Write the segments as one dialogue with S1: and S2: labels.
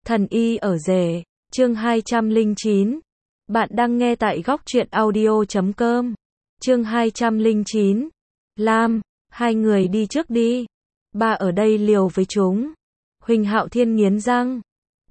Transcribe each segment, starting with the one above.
S1: Thần y ở rể, chương 209. Bạn đang nghe tại góc truyện audio.com. Chương 209. Lam, hai người đi trước đi. Ba ở đây liều với chúng. Huỳnh Hạo Thiên nghiến răng.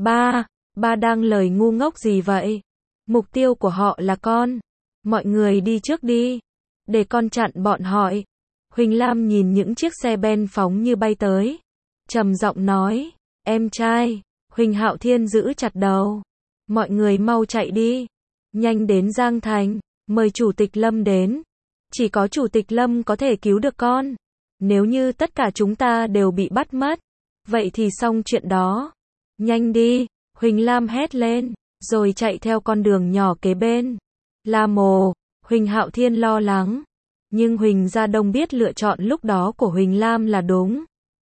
S1: Ba đang lời ngu ngốc gì vậy? Mục tiêu của họ là con. Mọi người đi trước đi. Để con chặn bọn họ. Huỳnh Lam nhìn những chiếc xe ben phóng như bay tới. Trầm giọng nói, em trai. Huỳnh Hạo Thiên giữ chặt đầu. Mọi người mau chạy đi. Nhanh đến Giang Thành. Mời Chủ tịch Lâm đến. Chỉ có Chủ tịch Lâm có thể cứu được con. Nếu như tất cả chúng ta đều bị bắt mất, vậy thì xong chuyện đó. Nhanh đi. Huỳnh Lam hét lên, rồi chạy theo con đường nhỏ kế bên. Lam ồ. Huỳnh Hạo Thiên lo lắng. Nhưng Huỳnh Gia Đông biết lựa chọn lúc đó của Huỳnh Lam là đúng.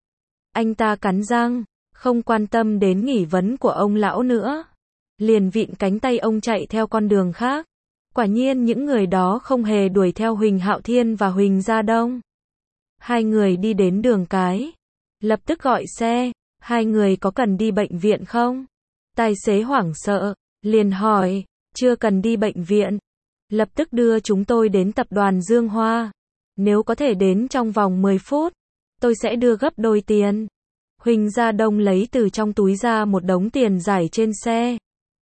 S1: Anh ta cắn răng, không quan tâm đến nghi vấn của ông lão nữa. Liền vịn cánh tay ông chạy theo con đường khác. Quả nhiên những người đó không hề đuổi theo Huỳnh Hạo Thiên và Huỳnh Gia Đông. Hai người đi đến đường cái. Lập tức gọi xe. Hai người có cần đi bệnh viện không? Tài xế hoảng sợ. Liền hỏi. Chưa cần đi bệnh viện. Lập tức đưa chúng tôi đến tập đoàn Dương Hoa. Nếu có thể đến trong vòng 10 phút, tôi sẽ đưa gấp đôi tiền. Huỳnh Gia Đông lấy từ trong túi ra một đống tiền rải trên xe.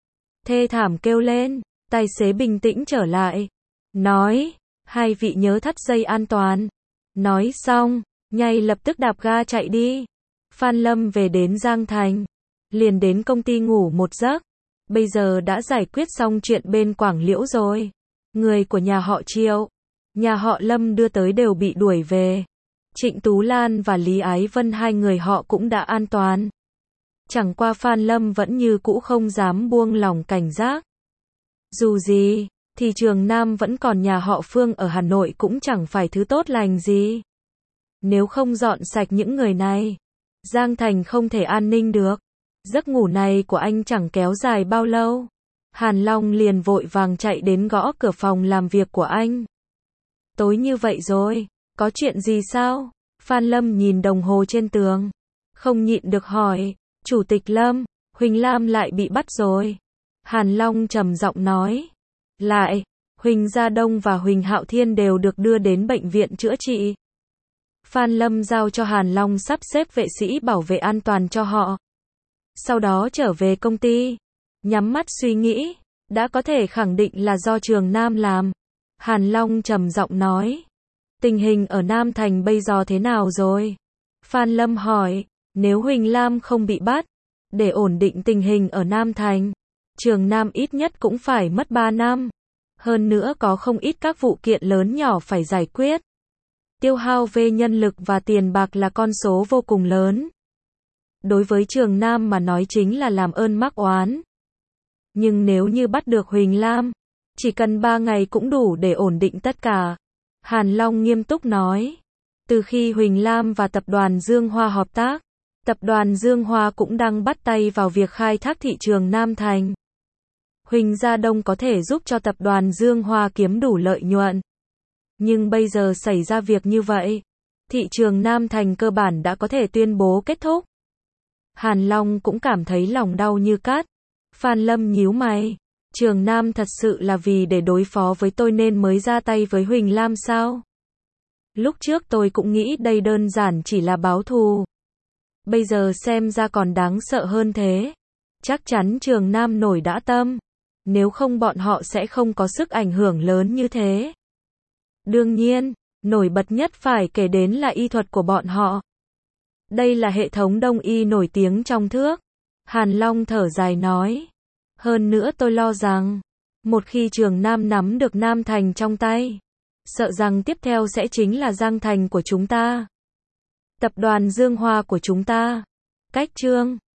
S1: Thê thảm kêu lên. Tài xế bình tĩnh trở lại. Nói, hai vị nhớ thắt dây an toàn. Nói xong, nhảy lập tức đạp ga chạy đi. Phan Lâm về đến Giang Thành. Liền đến công ty ngủ một giấc. Bây giờ đã giải quyết xong chuyện bên Quảng Liễu rồi. Người của nhà họ Triệu, nhà họ Lâm đưa tới đều bị đuổi về. Trịnh Tú Lan và Lý Ái Vân hai người họ cũng đã an toàn. Chẳng qua Phan Lâm vẫn như cũ không dám buông lỏng cảnh giác. Dù gì, thì Trường Nam vẫn còn nhà họ Phương ở Hà Nội cũng chẳng phải thứ tốt lành gì. Nếu không dọn sạch những người này, Giang Thành không thể an ninh được. Giấc ngủ này của anh chẳng kéo dài bao lâu. Hàn Long liền vội vàng chạy đến gõ cửa phòng làm việc của anh. Tối như vậy rồi, có chuyện gì sao? Phan Lâm nhìn đồng hồ trên tường. Không nhịn được hỏi, Chủ tịch Lâm, Huỳnh Lam lại bị bắt rồi. Hàn Long trầm giọng nói. Lại, Huỳnh Gia Đông và Huỳnh Hạo Thiên đều được đưa đến bệnh viện chữa trị. Phan Lâm giao cho Hàn Long sắp xếp vệ sĩ bảo vệ an toàn cho họ. Sau đó trở về công ty. Nhắm mắt suy nghĩ, đã có thể khẳng định là do Trường Nam làm. Hàn Long trầm giọng nói. Tình hình ở Nam Thành bây giờ thế nào rồi? Phan Lâm hỏi, nếu Huỳnh Lam không bị bắt, để ổn định tình hình ở Nam Thành, Trường Nam ít nhất cũng phải mất 3 năm. Hơn nữa có không ít các vụ kiện lớn nhỏ phải giải quyết. Tiêu hao về nhân lực và tiền bạc là con số vô cùng lớn. Đối với Trường Nam mà nói chính là làm ơn mắc oán. Nhưng nếu như bắt được Huỳnh Lam, chỉ cần 3 ngày cũng đủ để ổn định tất cả. Hàn Long nghiêm túc nói. Từ khi Huỳnh Lam và tập đoàn Dương Hoa hợp tác, tập đoàn Dương Hoa cũng đang bắt tay vào việc khai thác thị trường Nam Thành. Huỳnh Gia Đông có thể giúp cho tập đoàn Dương Hoa kiếm đủ lợi nhuận. Nhưng bây giờ xảy ra việc như vậy, thị trường Nam Thành cơ bản đã có thể tuyên bố kết thúc. Hàn Long cũng cảm thấy lòng đau như cắt. Phan Lâm nhíu mày. Trường Nam thật sự là vì để đối phó với tôi nên mới ra tay với Huỳnh Lam sao? Lúc trước tôi cũng nghĩ đây đơn giản chỉ là báo thù. Bây giờ xem ra còn đáng sợ hơn thế. Chắc chắn Trường Nam nổi đã tâm. Nếu không bọn họ sẽ không có sức ảnh hưởng lớn như thế. Đương nhiên, nổi bật nhất phải kể đến là y thuật của bọn họ. Đây là hệ thống đông y nổi tiếng trong nước. Hàn Long thở dài nói. Hơn nữa tôi lo rằng, một khi Trường Nam nắm được Nam Thành trong tay, sợ rằng tiếp theo sẽ chính là Giang Thành của chúng ta. Tập đoàn Dương Hoa của chúng ta. Cách chương